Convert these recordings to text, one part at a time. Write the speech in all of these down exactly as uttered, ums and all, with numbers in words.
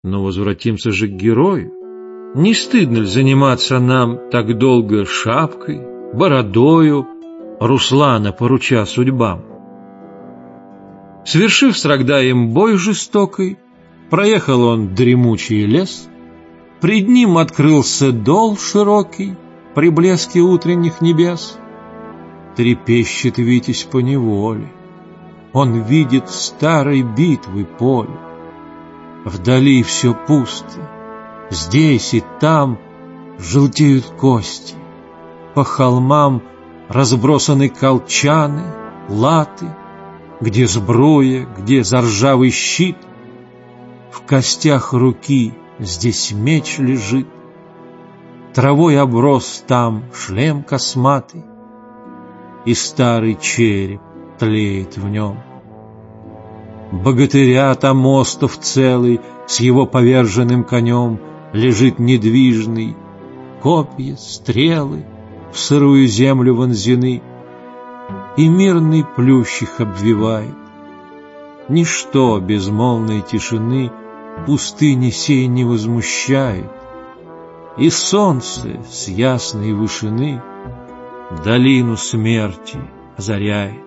Но возвратимся же к герою. Не стыдно ли заниматься нам так долго шапкой, бородою, Руслана поруча судьбам? Свершив с Рогдаем бой жестокий, проехал он дремучий лес, пред ним открылся дол широкий при блеске утренних небес. Трепещет Витязь поневоле, он видит старой битвы поле. Вдали все пусто, здесь и там желтеют кости, по холмам разбросаны колчаны, латы, где сбруя, где заржавый щит. В костях руки здесь меч лежит, травой оброс там шлем косматый, и старый череп тлеет в нем. Богатыря там остов целый с его поверженным конем лежит недвижный, копья, стрелы в сырую землю вонзены, и мирный плющ их обвивает. Ничто безмолвной тишины пустыни сей не возмущает, и солнце с ясной вышины долину смерти озаряет.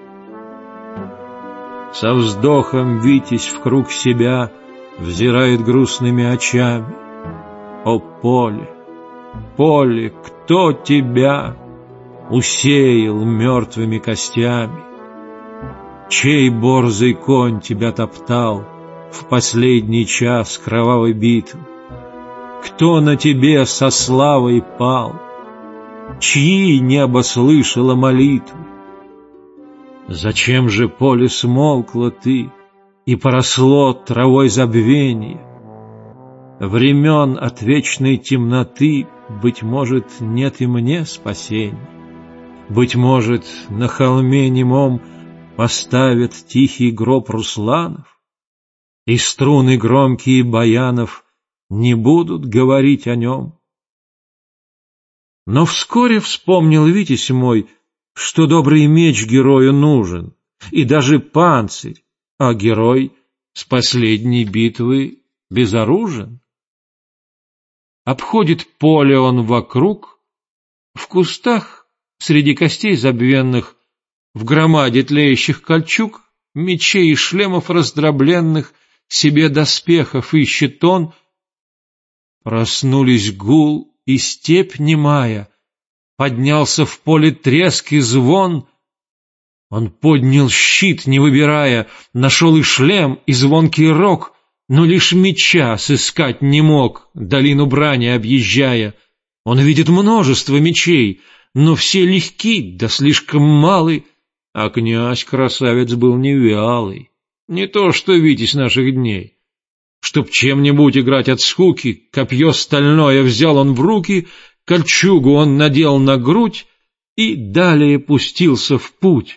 Со вздохом Витязь в круг себя взирает грустными очами. О поле, поле, кто тебя усеял мертвыми костями? Чей борзый конь тебя топтал в последний час кровавой битвы? Кто на тебе со славой пал? Чьи небо слышало молитвы? Зачем же, поле, смолкла ты и поросло травой забвение? Времен от вечной темноты, быть может, нет и мне спасения. Быть может, на холме немом поставят тихий гроб Русланов, и струны громкие баянов не будут говорить о нем. Но вскоре вспомнил Витязь мой, что добрый меч герою нужен, и даже панцирь, а герой с последней битвы безоружен. Обходит поле он вокруг, в кустах, среди костей забвенных, в громаде тлеющих кольчуг, мечей и шлемов раздробленных, себе доспехов ищет он. Проснулись гул и степь немая, поднялся в поле треск и звон. Он поднял щит, не выбирая, нашел и шлем, и звонкий рог, но лишь меча сыскать не мог, долину брани объезжая. Он видит множество мечей, но все легки, да слишком малы, а князь-красавец был не вялый, не то что Витязь наших дней. Чтоб чем-нибудь играть от скуки, копье стальное взял он в руки, кольчугу он надел на грудь и далее пустился в путь.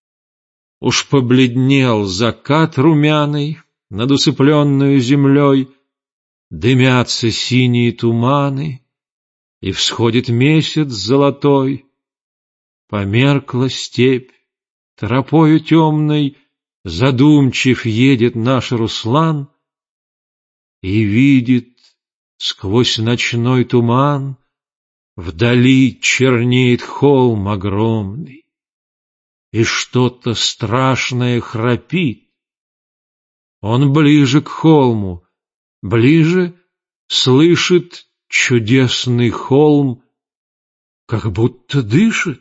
Уж побледнел закат румяный над усыпленную землей, дымятся синие туманы, и всходит месяц золотой. Померкла степь, тропою темной задумчив едет наш Руслан и видит сквозь ночной туман вдали чернеет холм огромный, и что-то страшное храпит. Он ближе к холму, ближе слышит чудесный холм, как будто дышит.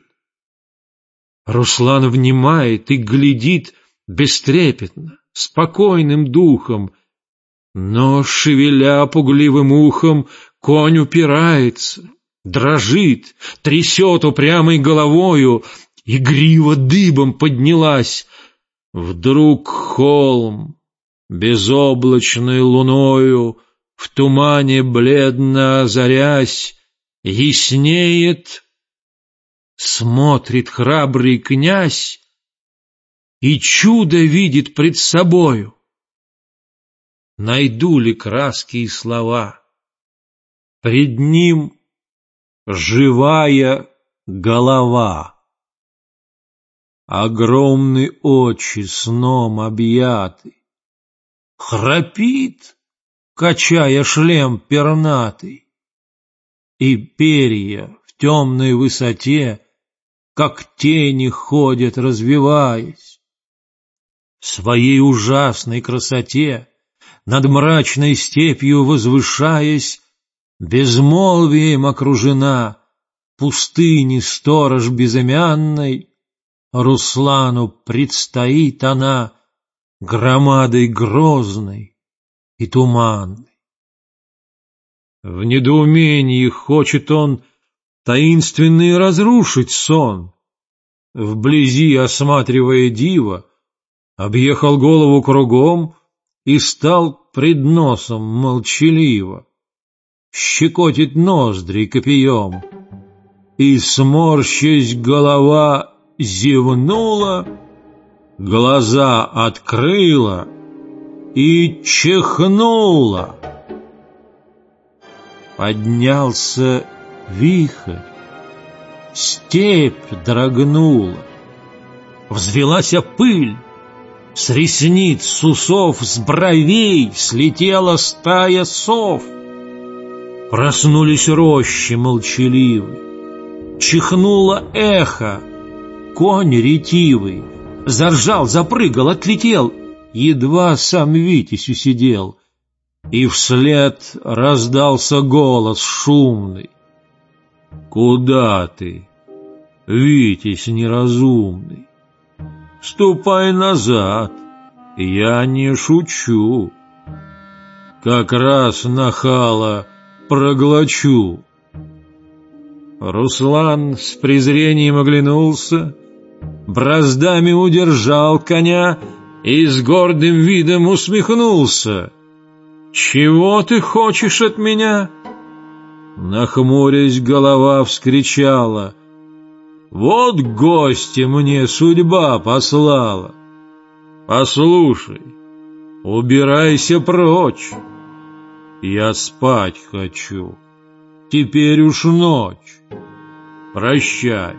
Руслан внимает и глядит бестрепетно, спокойным духом, но, шевеля пугливым ухом, конь упирается, дрожит, трясет упрямой головою, и грива дыбом поднялась. Вдруг холм, безоблачной луною, в тумане бледно озарясь, яснеет. Смотрит храбрый князь и чудо видит пред собою. Найду ли краски и слова? Пред ним живая голова. Огромные очи сном объяты. Храпит, качая шлем пернатый. И перья в темной высоте, как тени ходят, развиваясь. В своей ужасной красоте, над мрачной степью возвышаясь, безмолвием окружена, пустыни сторож безымянной, Руслану предстоит она громадой грозной и туманной. В недоумении хочет он таинственный разрушить сон. Вблизи, осматривая диво, объехал голову кругом и стал пред носом молчаливо. Щекотит ноздри копьем, и, сморщась, голова зевнула, глаза открыла и чихнула. Поднялся вихрь, степь дрогнула, взвелась пыль, с ресниц, с усов, с бровей слетела стая сов. Проснулись рощи молчаливы, чихнуло эхо, конь ретивый заржал, запрыгал, отлетел, едва сам Витязь усидел, и вслед раздался голос шумный: «Куда ты, Витязь неразумный? Ступай назад, я не шучу, как раз нахала проглочу». Руслан с презрением оглянулся, браздами удержал коня и с гордым видом усмехнулся. «Чего ты хочешь от меня?» Нахмурясь, голова вскричала: «Вот гостя мне судьба послала. Послушай, убирайся прочь, я спать хочу, теперь уж ночь, прощай».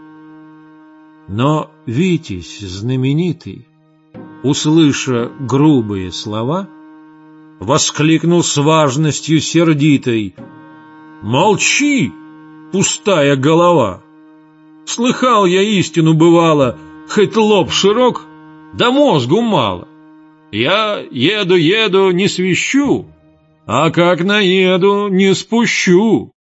Но Витязь знаменитый, услыша грубые слова, воскликнул с важностью сердитой: «Молчи, пустая голова! Слыхал я истину, бывало, хоть лоб широк, да мозгу мало. Я еду-еду, не свищу, а как наеду, не спущу».